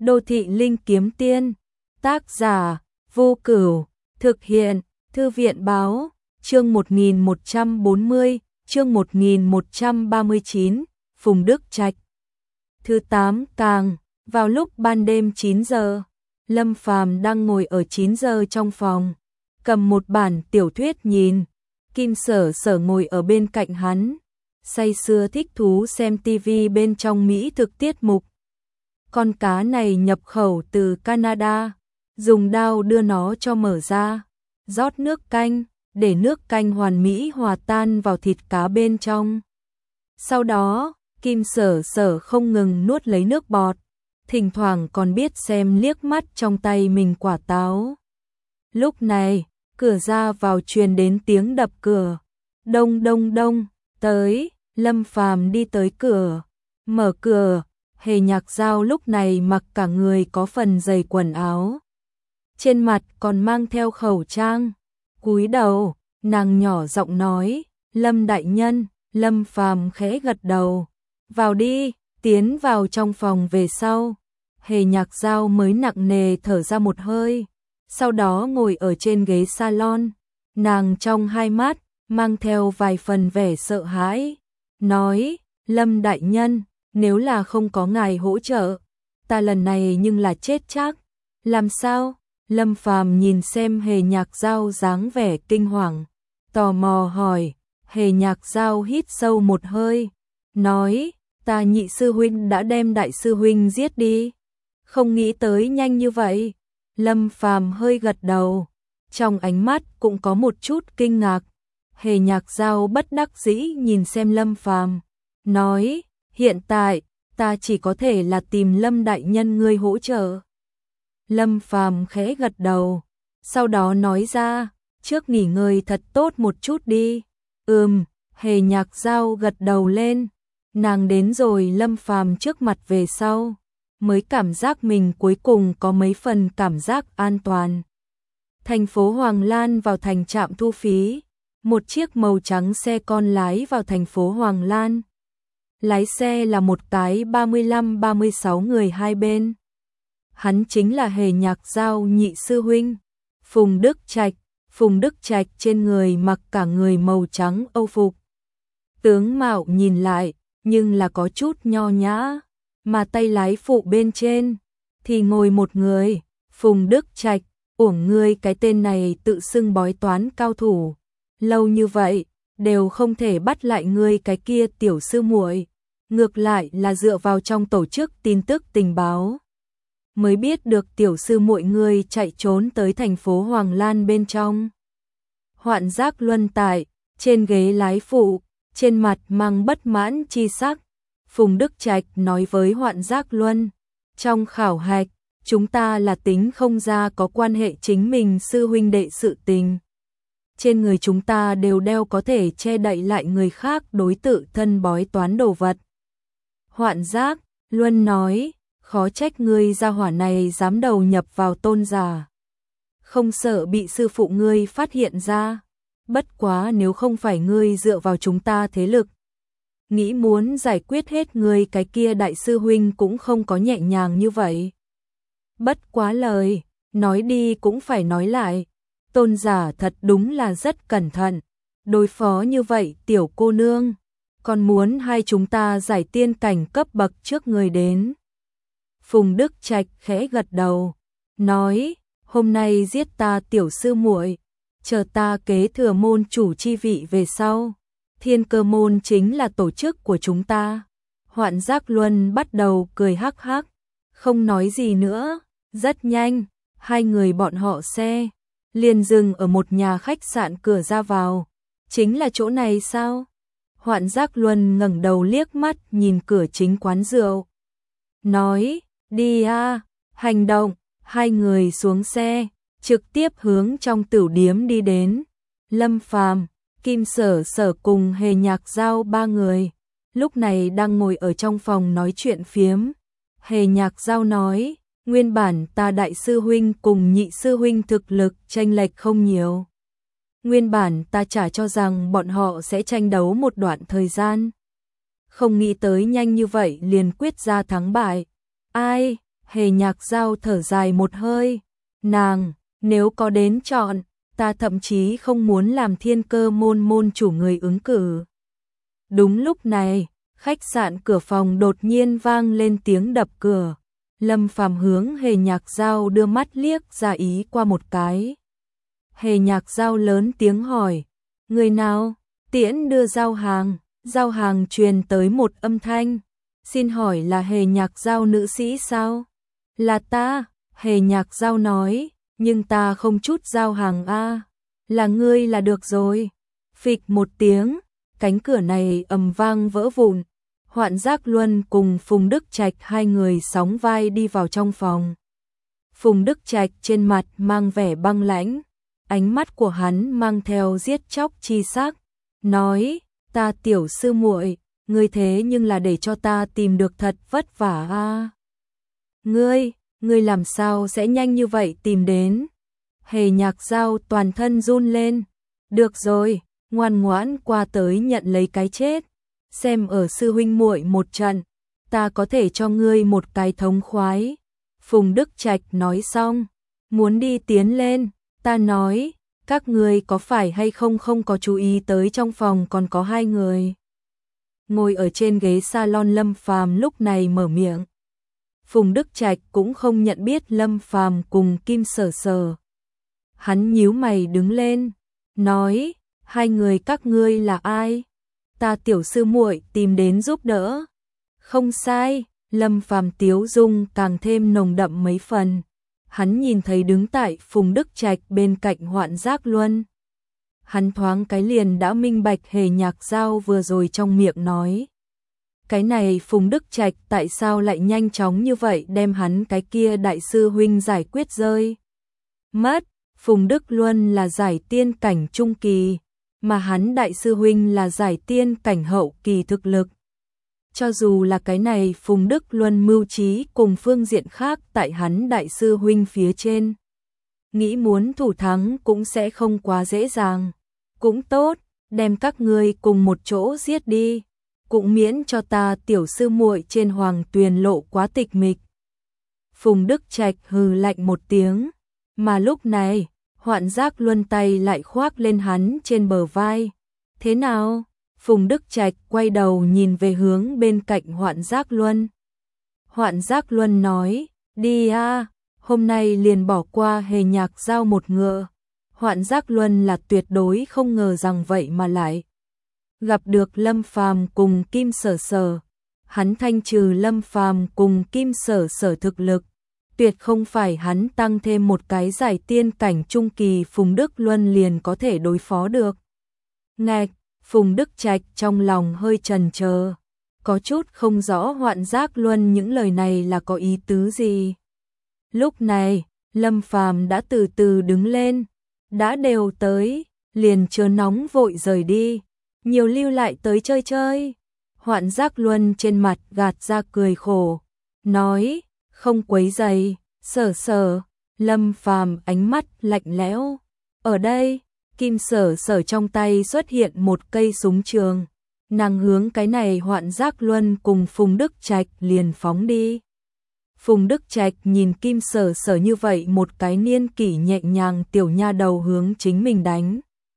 Đô thị linh kiếm tiên. Tác giả Vô Cửu. Thực hiện Thư viện báo. Chương 1140, chương 1139, Phùng Đức Trạch. Thứ 8 càng, vào lúc ban đêm 9 giờ, Lâm Phàm đang ngồi ở 9 giờ trong phòng, cầm một bản tiểu thuyết nhìn. Kim Sở Sở ngồi ở bên cạnh hắn, say sưa thích thú xem tivi bên trong mỹ thực tiết mục. Con cá này nhập khẩu từ Canada, dùng dao đưa nó cho mở ra, rót nước canh, để nước canh hoàn mỹ hòa tan vào thịt cá bên trong. Sau đó, Kim Sở Sở không ngừng nuốt lấy nước bọt, thỉnh thoảng còn biết xem liếc mắt trong tay mình quả táo. Lúc này, cửa ra vào truyền đến tiếng đập cửa. Đông đông đông, tới, Lâm Phàm đi tới cửa, mở cửa. Hề Nhạc Giao lúc này mặc cả người có phần dày quần áo, trên mặt còn mang theo khẩu trang, cúi đầu, nàng nhỏ giọng nói, Lâm đại nhân. Lâm Phàm khẽ gật đầu, vào đi. Tiến vào trong phòng về sau, Hề Nhạc Giao mới nặng nề thở ra một hơi, sau đó ngồi ở trên ghế salon, nàng trong hai mắt mang theo vài phần vẻ sợ hãi, nói, Lâm đại nhân, nếu là không có ngài hỗ trợ, ta lần này nhưng là chết chắc. Làm sao? Lâm Phàm nhìn xem Hề Nhạc Giao dáng vẻ kinh hoàng, tò mò hỏi. Hề Nhạc Giao hít sâu một hơi, nói, ta nhị sư huynh đã đem đại sư huynh giết đi. Không nghĩ tới nhanh như vậy. Lâm Phàm hơi gật đầu, trong ánh mắt cũng có một chút kinh ngạc. Hề Nhạc Giao bất đắc dĩ nhìn xem Lâm Phàm, nói, hiện tại, ta chỉ có thể là tìm Lâm đại nhân ngươi hỗ trợ. Lâm Phàm khẽ gật đầu, sau đó nói ra, trước nghỉ ngơi thật tốt một chút đi. Hề Nhạc Giao gật đầu lên, nàng đến rồi Lâm Phàm trước mặt về sau, mới cảm giác mình cuối cùng có mấy phần cảm giác an toàn. Thành phố Hoàng Lan vào thành trạm thu phí, một chiếc màu trắng xe con lái vào thành phố Hoàng Lan. Lái xe là một cái 35-36 người hai bên. Hắn chính là Hề Nhạc Giao nhị sư huynh, Phùng Đức Trạch. Phùng Đức Trạch trên người mặc cả người màu trắng âu phục. Tướng mạo nhìn lại, nhưng là có chút nho nhã, mà tay lái phụ bên trên thì ngồi một người. Phùng Đức Trạch, uổng ngươi cái tên này tự xưng bói toán cao thủ, lâu như vậy đều không thể bắt lại ngươi cái kia tiểu sư muội, ngược lại là dựa vào trong tổ chức tin tức tình báo mới biết được tiểu sư muội ngươi chạy trốn tới thành phố Hoàng Lan bên trong. Hoạn Giác Luân tại trên ghế lái phụ, trên mặt mang bất mãn chi sắc. Phùng Đức Trạch nói với Hoạn Giác Luân, trong khảo hạch, chúng ta là tính không ra có quan hệ chính mình sư huynh đệ sự tình. Trên người chúng ta đều đeo có thể che đậy lại người khác đối tự thân bói toán đồ vật. Hoạn Giác Luân nói, khó trách ngươi gia hỏa này dám đầu nhập vào Tôn giả, không sợ bị sư phụ ngươi phát hiện ra. Bất quá nếu không phải ngươi dựa vào chúng ta thế lực, nghĩ muốn giải quyết hết ngươi cái kia đại sư huynh cũng không có nhẹ nhàng như vậy. Bất quá lời nói đi cũng phải nói lại, Tôn giả thật đúng là rất cẩn thận, đối phó như vậy tiểu cô nương, còn muốn hai chúng ta giải tiên cảnh cấp bậc trước người đến. Phùng Đức Trạch khẽ gật đầu, nói, hôm nay giết ta tiểu sư muội, chờ ta kế thừa môn chủ chi vị về sau, Thiên Cơ môn chính là tổ chức của chúng ta. Hoạn Giác Luân bắt đầu cười hắc hắc, không nói gì nữa. Rất nhanh, hai người bọn họ xe liền dừng ở một nhà khách sạn cửa ra vào. Chính là chỗ này sao? Hoạn Giác Luân ngẩng đầu liếc mắt nhìn cửa chính quán rượu, nói, đi a. Hành động. Hai người xuống xe, trực tiếp hướng trong tửu điếm đi đến. Lâm Phàm, Kim Sở Sở cùng Hề Nhạc Giao ba người lúc này đang ngồi ở trong phòng nói chuyện phiếm. Hề Nhạc Giao nói, nguyên bản ta đại sư huynh cùng nhị sư huynh thực lực chênh lệch không nhiều. Nguyên bản ta chả cho rằng bọn họ sẽ tranh đấu một đoạn thời gian, không nghĩ tới nhanh như vậy liền quyết ra thắng bại. Ai? Hề Nhạc Giao thở dài một hơi, nàng, nếu có đến chọn, ta thậm chí không muốn làm Thiên Cơ môn môn chủ người ứng cử. Đúng lúc này, khách sạn cửa phòng đột nhiên vang lên tiếng đập cửa. Lâm Phàm hướng Hề Nhạc Giao đưa mắt liếc ra ý qua một cái. Hề Nhạc Giao lớn tiếng hỏi, người nào? Tiễn đưa giao hàng truyền tới một âm thanh. Xin hỏi là Hề Nhạc Giao nữ sĩ sao? Là ta, Hề Nhạc Giao nói, nhưng ta không chút giao hàng a. Là ngươi là được rồi. Phịch một tiếng, cánh cửa này ầm vang vỡ vụn. Hoạn Giác Luân cùng Phùng Đức Trạch hai người sóng vai đi vào trong phòng. Phùng Đức Trạch trên mặt mang vẻ băng lãnh, ánh mắt của hắn mang theo giết chóc chi sắc, nói, ta tiểu sư muội, ngươi thế nhưng là để cho ta tìm được thật vất vả a. Ngươi làm sao sẽ nhanh như vậy tìm đến? Hề Nhạc Giao toàn thân run lên. Được rồi, ngoan ngoãn qua tới nhận lấy cái chết. Xem ở sư huynh muội một trận, ta có thể cho ngươi một cái thống khoái. Phùng Đức Trạch nói xong, muốn đi tiến lên, ta nói, các ngươi có phải hay không có chú ý tới trong phòng còn có hai người. Ngồi ở trên ghế salon Lâm Phàm lúc này mở miệng. Phùng Đức Trạch cũng không nhận biết Lâm Phàm cùng Kim Sở Sở. Hắn nhíu mày đứng lên, nói, hai người các ngươi là ai? Ta tiểu sư muội tìm đến giúp đỡ. Không sai, Lâm Phàm tiếu dung càng thêm nồng đậm mấy phần. Hắn nhìn thấy đứng tại Phùng Đức Trạch bên cạnh Hoạn Giác Luân. Hắn thoáng cái liền đã minh bạch Hề Nhạc Giao vừa rồi trong miệng nói. Cái này Phùng Đức Trạch tại sao lại nhanh chóng như vậy đem hắn cái kia đại sư huynh giải quyết rơi? Mất, Phùng Đức Luân là giải tiên cảnh trung kỳ, mà hắn đại sư huynh là giải tiên cảnh hậu kỳ thực lực. Cho dù là cái này Phùng Đức Luân mưu trí cùng phương diện khác tại hắn đại sư huynh phía trên, nghĩ muốn thủ thắng cũng sẽ không quá dễ dàng. Cũng tốt, đem các ngươi cùng một chỗ giết đi, cũng miễn cho ta tiểu sư muội trên hoàng tuyền lộ quá tịch mịch. Phùng Đức Trạch hừ lạnh một tiếng, mà lúc này, Hoạn Giác Luân tay lại khoác lên hắn trên bờ vai. Thế nào? Phùng Đức Trạch quay đầu nhìn về hướng bên cạnh Hoạn Giác Luân. Hoạn Giác Luân nói, đi a, hôm nay liền bỏ qua Hề Nhạc Giao một ngựa. Hoạn Giác Luân là tuyệt đối không ngờ rằng vậy mà lại gặp được Lâm Phàm cùng Kim Sở Sở. Hắn thanh trừ Lâm Phàm cùng Kim Sở Sở thực lực, tuyệt không phải hắn tăng thêm một cái giải tiên cảnh trung kỳ Phùng Đức Luân liền có thể đối phó được. Ngạch, Phùng Đức Trạch trong lòng hơi chần chờ, có chút không rõ Hoạn Giác Luân những lời này là có ý tứ gì. Lúc này, Lâm Phàm đã từ từ đứng lên, đã đều tới, liền chớ nóng vội rời đi, nhiều lưu lại tới chơi chơi. Hoạn Giác Luân trên mặt gạt ra cười khổ, nói, không quấy rầy, Sở Sở. Lâm Phàm ánh mắt lạnh lẽo. Ở đây, Kim Sở Sở trong tay xuất hiện một cây súng trường, nàng hướng cái này Hoạn Giác Luân cùng Phùng Đức Trạch liền phóng đi. Phùng Đức Trạch nhìn Kim Sở Sở như vậy một cái niên kỷ nhẹ nhàng tiểu nha đầu hướng chính mình đánh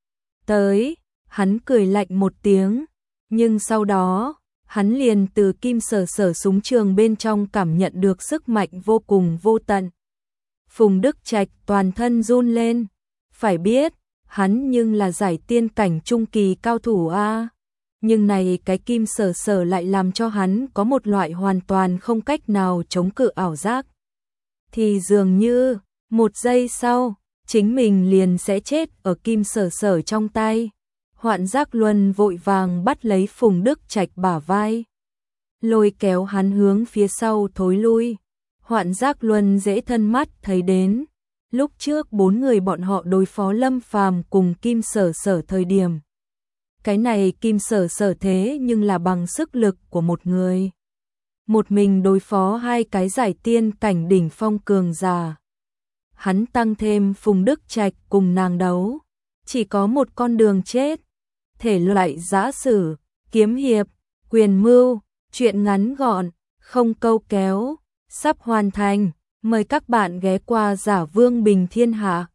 tới, hắn cười lạnh một tiếng, nhưng sau đó, hắn liền từ Kim Sở Sở súng trường bên trong cảm nhận được sức mạnh vô cùng vô tận. Phùng Đức Trạch toàn thân run lên, phải biết, hắn nhưng là giải tiên cảnh trung kỳ cao thủ a. Nhưng này cái Kim Sở Sở lại làm cho hắn có một loại hoàn toàn không cách nào chống cự ảo giác. Thì dường như, một giây sau, chính mình liền sẽ chết ở Kim Sở Sở trong tay. Hoạn Giác Luân vội vàng bắt lấy Phùng Đức Trạch bả vai, lôi kéo hắn hướng phía sau thối lui. Hoạn Giác Luân dễ thân mắt thấy đến, lúc trước 4 người bọn họ đối phó Lâm Phàm cùng Kim Sở Sở thời điểm. Cái này Kim Sở Sở thế nhưng là bằng sức lực của một người. Một mình đối phó hai cái giải tiên cảnh đỉnh phong cường giả. Hắn tăng thêm Phùng Đức Trạch cùng nàng đấu, chỉ có một con đường chết. Thể loại giã sử, kiếm hiệp, quyền mưu, chuyện ngắn gọn, không câu kéo. sắp hoàn thành. Mời các bạn ghé qua Giả Vương Bình Thiên Hạ.